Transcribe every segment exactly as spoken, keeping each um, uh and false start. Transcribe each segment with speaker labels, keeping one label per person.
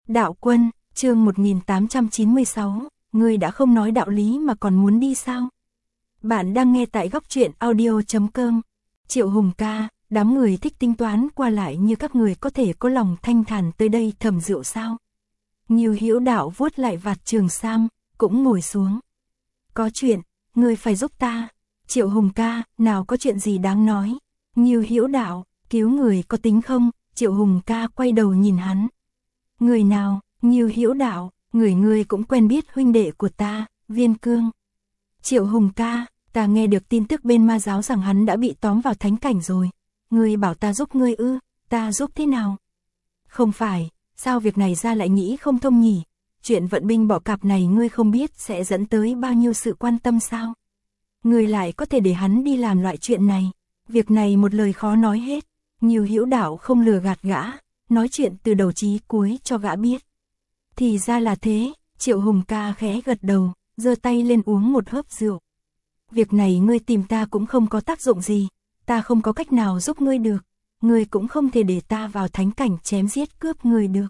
Speaker 1: Đạo Quân, chương một nghìn tám trăm chín mươi sáu, ngươi đã không nói đạo lý mà còn muốn đi sao? Bạn đang nghe tại góc truyện audio chấm com. Triệu Hùng ca, đám người thích tính toán qua lại như các người có thể có lòng thanh thản tới đây thầm rượu sao? Ngưu Hữu Đạo vuốt lại vạt trường sam, cũng ngồi xuống. Có chuyện, ngươi phải giúp ta. Triệu Hùng ca, nào có chuyện gì đáng nói? Ngưu Hữu Đạo, cứu người có tính không? Triệu Hùng ca quay đầu nhìn hắn. Người nào? Ngưu Hữu Đạo, người ngươi cũng quen biết huynh đệ của ta, Viên Cương. Triệu Hùng ca, ta nghe được tin tức bên ma giáo rằng hắn đã bị tóm vào thánh cảnh rồi. Ngươi bảo ta giúp ngươi ư? Ta giúp thế nào? Không phải, sao việc này ra lại nghĩ không thông nhỉ? Chuyện vận binh bỏ cạp này ngươi không biết sẽ dẫn tới bao nhiêu sự quan tâm sao? Ngươi lại có thể để hắn đi làm loại chuyện này. Việc này một lời khó nói hết. Ngưu Hữu Đạo không lừa gạt gã, nói chuyện từ đầu chí cuối cho gã biết. Thì ra là thế, Triệu Hùng ca khẽ gật đầu, giơ tay lên uống một hớp rượu. Việc này ngươi tìm ta cũng không có tác dụng gì, ta không có cách nào giúp ngươi được, ngươi cũng không thể để ta vào thánh cảnh chém giết cướp người được.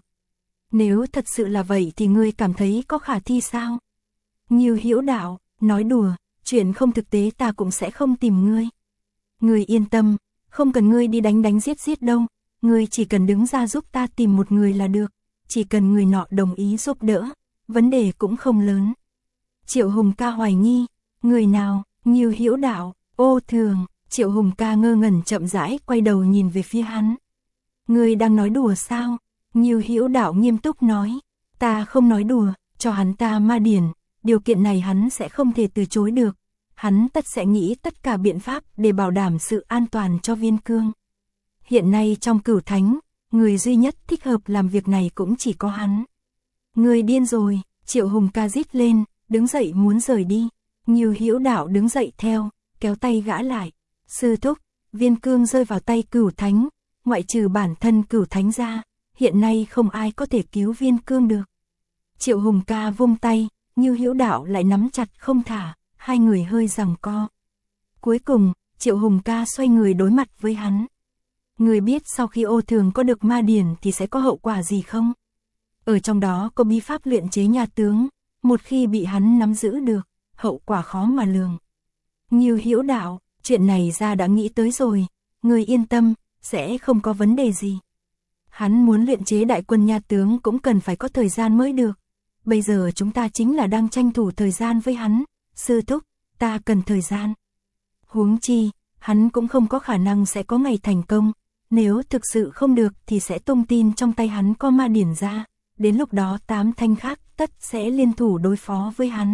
Speaker 1: Nếu thật sự là vậy thì ngươi cảm thấy có khả thi sao? Ngưu Hữu Đạo, nói đùa, chuyện không thực tế ta cũng sẽ không tìm ngươi. Ngươi yên tâm, không cần ngươi đi đánh đánh giết giết đâu, ngươi chỉ cần đứng ra giúp ta tìm một người là được, chỉ cần người nọ đồng ý giúp đỡ, vấn đề cũng không lớn. Triệu Hùng ca hoài nghi, người nào? Ngưu Hữu Đạo, ô thường. Triệu Hùng ca ngơ ngẩn chậm rãi quay đầu nhìn về phía hắn. Ngươi đang nói đùa sao? Ngưu Hữu Đạo nghiêm túc nói, ta không nói đùa, cho hắn ta ma điển, điều kiện này hắn sẽ không thể từ chối được. Hắn tất sẽ nghĩ tất cả biện pháp để bảo đảm sự an toàn cho Viên Cương. Hiện nay trong Cửu Thánh, người duy nhất thích hợp làm việc này cũng chỉ có hắn. Ngươi điên rồi, Triệu Hùng ca rít lên, đứng dậy muốn rời đi. Ngưu Hữu Đạo đứng dậy theo, kéo tay gã lại. Sư thúc, Viên Cương rơi vào tay Cửu Thánh, ngoại trừ bản thân Cửu Thánh ra, hiện nay không ai có thể cứu Viên Cương được. Triệu Hùng ca vung tay, Ngưu Hữu Đạo lại nắm chặt không thả, hai người hơi giằng co. Cuối cùng, Triệu Hùng ca xoay người đối mặt với hắn. Người biết sau khi ô thường có được ma điển thì sẽ có hậu quả gì không? Ở trong đó có bí pháp luyện chế nhà tướng, một khi bị hắn nắm giữ được, hậu quả khó mà lường. Ngưu Hữu Đạo, chuyện này ra đã nghĩ tới rồi, người yên tâm, sẽ không có vấn đề gì. Hắn muốn luyện chế đại quân nha tướng cũng cần phải có thời gian mới được. Bây giờ chúng ta chính là đang tranh thủ thời gian với hắn. Sư thúc, ta cần thời gian. Huống chi, hắn cũng không có khả năng sẽ có ngày thành công. Nếu thực sự không được thì sẽ tung tin trong tay hắn có ma điển ra. Đến lúc đó tám thanh khác tất sẽ liên thủ đối phó với hắn.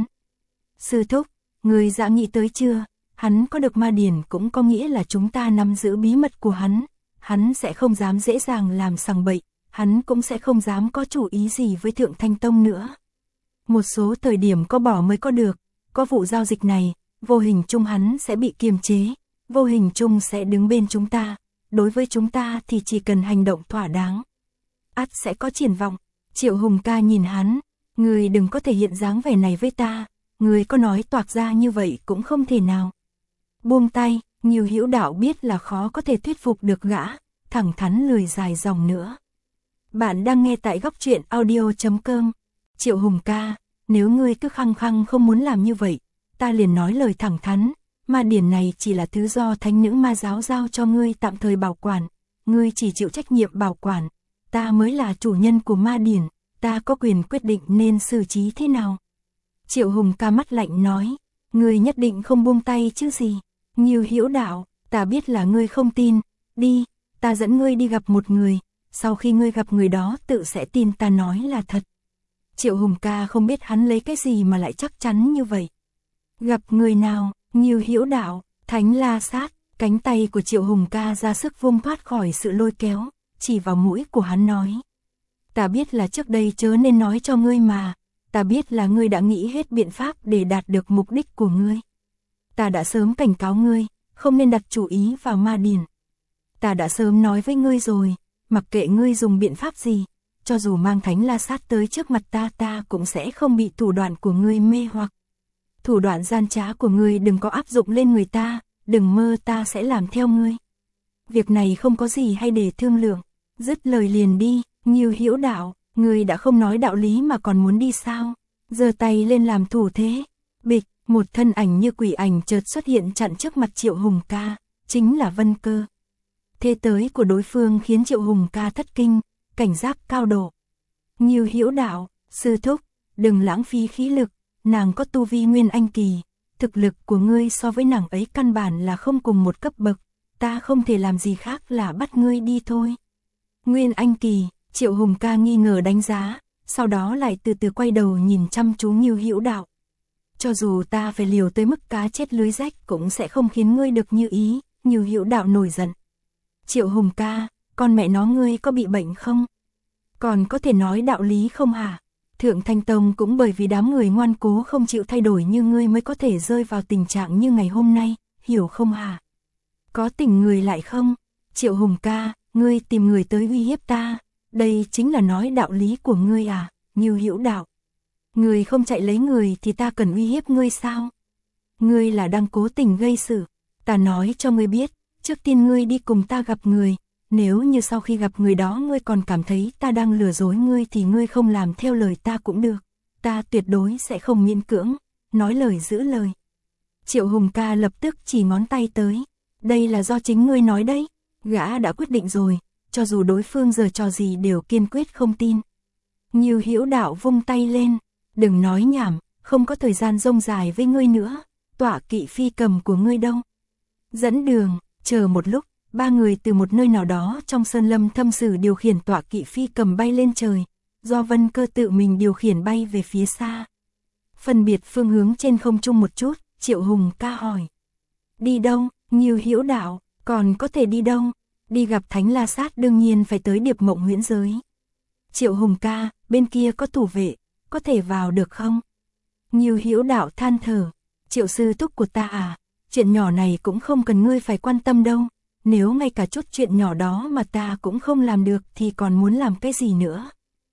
Speaker 1: Sư thúc, người đã nghĩ tới chưa? Hắn có được ma điển cũng có nghĩa là chúng ta nắm giữ bí mật của hắn. Hắn sẽ không dám dễ dàng làm sằng bậy. Hắn cũng sẽ không dám có chủ ý gì với Thượng Thanh Tông nữa. Một số thời điểm có bỏ mới có được. Có vụ giao dịch này, vô hình chung hắn sẽ bị kiềm chế. Vô hình chung sẽ đứng bên chúng ta. Đối với chúng ta thì chỉ cần hành động thỏa đáng, ắt sẽ có triển vọng. Triệu Hùng ca nhìn hắn, người đừng có thể hiện dáng vẻ này với ta, người có nói toạc ra như vậy cũng không thể nào. Buông tay, Ngưu Hữu Đạo biết là khó có thể thuyết phục được gã, thẳng thắn lười dài dòng nữa. Bạn đang nghe tại góc truyện audio chấm com. Triệu Hùng ca, nếu ngươi cứ khăng khăng không muốn làm như vậy, ta liền nói lời thẳng thắn. Ma điển này chỉ là thứ do thánh nữ ma giáo giao cho ngươi tạm thời bảo quản, ngươi chỉ chịu trách nhiệm bảo quản, ta mới là chủ nhân của ma điển, ta có quyền quyết định nên xử trí thế nào. Triệu Hùng ca mắt lạnh nói, ngươi nhất định không buông tay chứ gì. Ngưu Hữu Đạo, ta biết là ngươi không tin, đi, ta dẫn ngươi đi gặp một người, sau khi ngươi gặp người đó tự sẽ tin ta nói là thật. Triệu Hùng ca không biết hắn lấy cái gì mà lại chắc chắn như vậy. Gặp người nào? Ngưu Hữu Đạo, Thánh La Sát. Cánh tay của Triệu Hùng ca ra sức vung thoát khỏi sự lôi kéo, chỉ vào mũi của hắn nói. Ta biết là trước đây chớ nên nói cho ngươi mà, ta biết là ngươi đã nghĩ hết biện pháp để đạt được mục đích của ngươi. Ta đã sớm cảnh cáo ngươi, không nên đặt chủ ý vào ma điển. Ta đã sớm nói với ngươi rồi, mặc kệ ngươi dùng biện pháp gì, cho dù mang Thánh La Sát tới trước mặt ta ta cũng sẽ không bị thủ đoạn của ngươi mê hoặc. Thủ đoạn gian trá của ngươi đừng có áp dụng lên người ta, đừng mơ ta sẽ làm theo ngươi. Việc này không có gì hay để thương lượng, dứt lời liền đi. Ngưu Hữu Đạo, Ngươi đã không nói đạo lý mà còn muốn đi sao? Giơ tay lên làm thủ thế. Bịch, một thân ảnh như quỷ ảnh chợt xuất hiện chặn trước mặt Triệu Hùng ca, chính là Vân Cơ. Thế tới của đối phương khiến Triệu Hùng ca thất kinh, cảnh giác cao độ. Ngưu Hữu Đạo, sư thúc, đừng lãng phí khí lực, nàng có tu vi nguyên anh kỳ, thực lực của ngươi so với nàng ấy căn bản là không cùng một cấp bậc, ta không thể làm gì khác là bắt ngươi đi thôi. Nguyên anh kỳ, Triệu Hùng ca nghi ngờ đánh giá, sau đó lại từ từ quay đầu nhìn chăm chú Ngưu Hữu Đạo. Cho dù ta phải liều tới mức cá chết lưới rách cũng sẽ không khiến ngươi được như ý, Ngưu Hữu Đạo nổi giận. Triệu Hùng ca, con mẹ nó ngươi có bị bệnh không? Còn có thể nói đạo lý không hả? Thượng Thanh Tông cũng bởi vì đám người ngoan cố không chịu thay đổi như ngươi mới có thể rơi vào tình trạng như ngày hôm nay, hiểu không hả? Có tình người lại không? Triệu Hùng ca, ngươi tìm người tới uy hiếp ta, đây chính là nói đạo lý của ngươi à, Ngưu Hữu Đạo. Ngươi không chạy lấy người thì ta cần uy hiếp ngươi sao? Ngươi là đang cố tình gây sự, ta nói cho ngươi biết, trước tiên ngươi đi cùng ta gặp người, nếu như sau khi gặp người đó ngươi còn cảm thấy ta đang lừa dối ngươi thì ngươi không làm theo lời ta cũng được, ta tuyệt đối sẽ không miễn cưỡng, nói lời giữ lời. Triệu Hùng ca lập tức chỉ ngón tay tới, đây là do chính ngươi nói đấy, gã đã quyết định rồi, cho dù đối phương giở trò gì đều kiên quyết không tin. Ngưu Hữu Đạo vung tay lên, đừng nói nhảm, không có thời gian rông dài với ngươi nữa, tọa kỵ phi cầm của ngươi đâu. Dẫn đường, chờ một lúc, ba người từ một nơi nào đó trong sơn lâm thâm sử điều khiển tọa kỵ phi cầm bay lên trời, do Vân Cơ tự mình điều khiển bay về phía xa. Phân biệt phương hướng trên không trung một chút, Triệu Hùng ca hỏi. Đi đâu, Ngưu Hữu Đạo, còn có thể đi đâu? Đi gặp Thánh La Sát đương nhiên phải tới Điệp Mộng huyễn giới. Triệu Hùng ca, bên kia có thủ vệ, có thể vào được không? Ngưu Hữu Đạo than thở, Triệu sư thúc của ta à, chuyện nhỏ này cũng không cần ngươi phải quan tâm đâu, nếu ngay cả chút chuyện nhỏ đó mà ta cũng không làm được thì còn muốn làm cái gì nữa.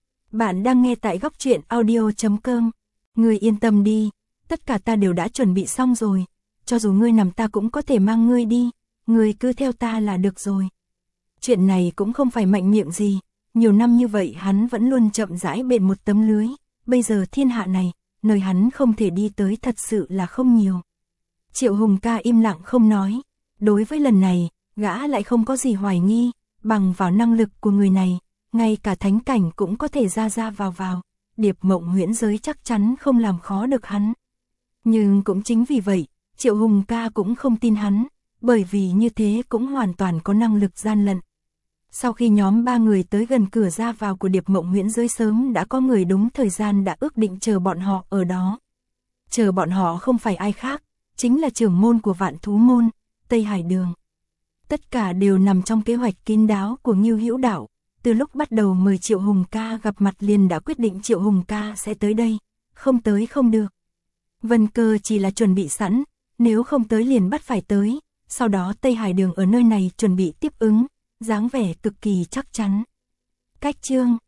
Speaker 1: Bạn đang nghe tại góc truyện audio chấm com, ngươi yên tâm đi, tất cả ta đều đã chuẩn bị xong rồi, cho dù ngươi nằm ta cũng có thể mang ngươi đi, ngươi cứ theo ta là được rồi. Chuyện này cũng không phải mạnh miệng gì, nhiều năm như vậy hắn vẫn luôn chậm rãi bện một tấm lưới, bây giờ thiên hạ này, nơi hắn không thể đi tới thật sự là không nhiều. Triệu Hùng ca im lặng không nói, đối với lần này, gã lại không có gì hoài nghi, bằng vào năng lực của người này, ngay cả thánh cảnh cũng có thể ra ra vào vào, Điệp Mộng huyễn giới chắc chắn không làm khó được hắn. Nhưng cũng chính vì vậy, Triệu Hùng ca cũng không tin hắn, bởi vì như thế cũng hoàn toàn có năng lực gian lận. Sau khi nhóm ba người tới gần cửa ra vào của Điệp Mộng huyễn giới sớm đã có người đúng thời gian đã ước định chờ bọn họ ở đó. Chờ bọn họ không phải ai khác, chính là trưởng môn của Vạn Thú Môn, Tây Hải Đường. Tất cả đều nằm trong kế hoạch kín đáo của Ngưu Hữu Đạo, từ lúc bắt đầu mời Triệu Hùng ca gặp mặt liền đã quyết định Triệu Hùng ca sẽ tới đây, không tới không được. Vân Cơ chỉ là chuẩn bị sẵn, nếu không tới liền bắt phải tới, sau đó Tây Hải Đường ở nơi này chuẩn bị tiếp ứng, dáng vẻ cực kỳ chắc chắn. Cách chương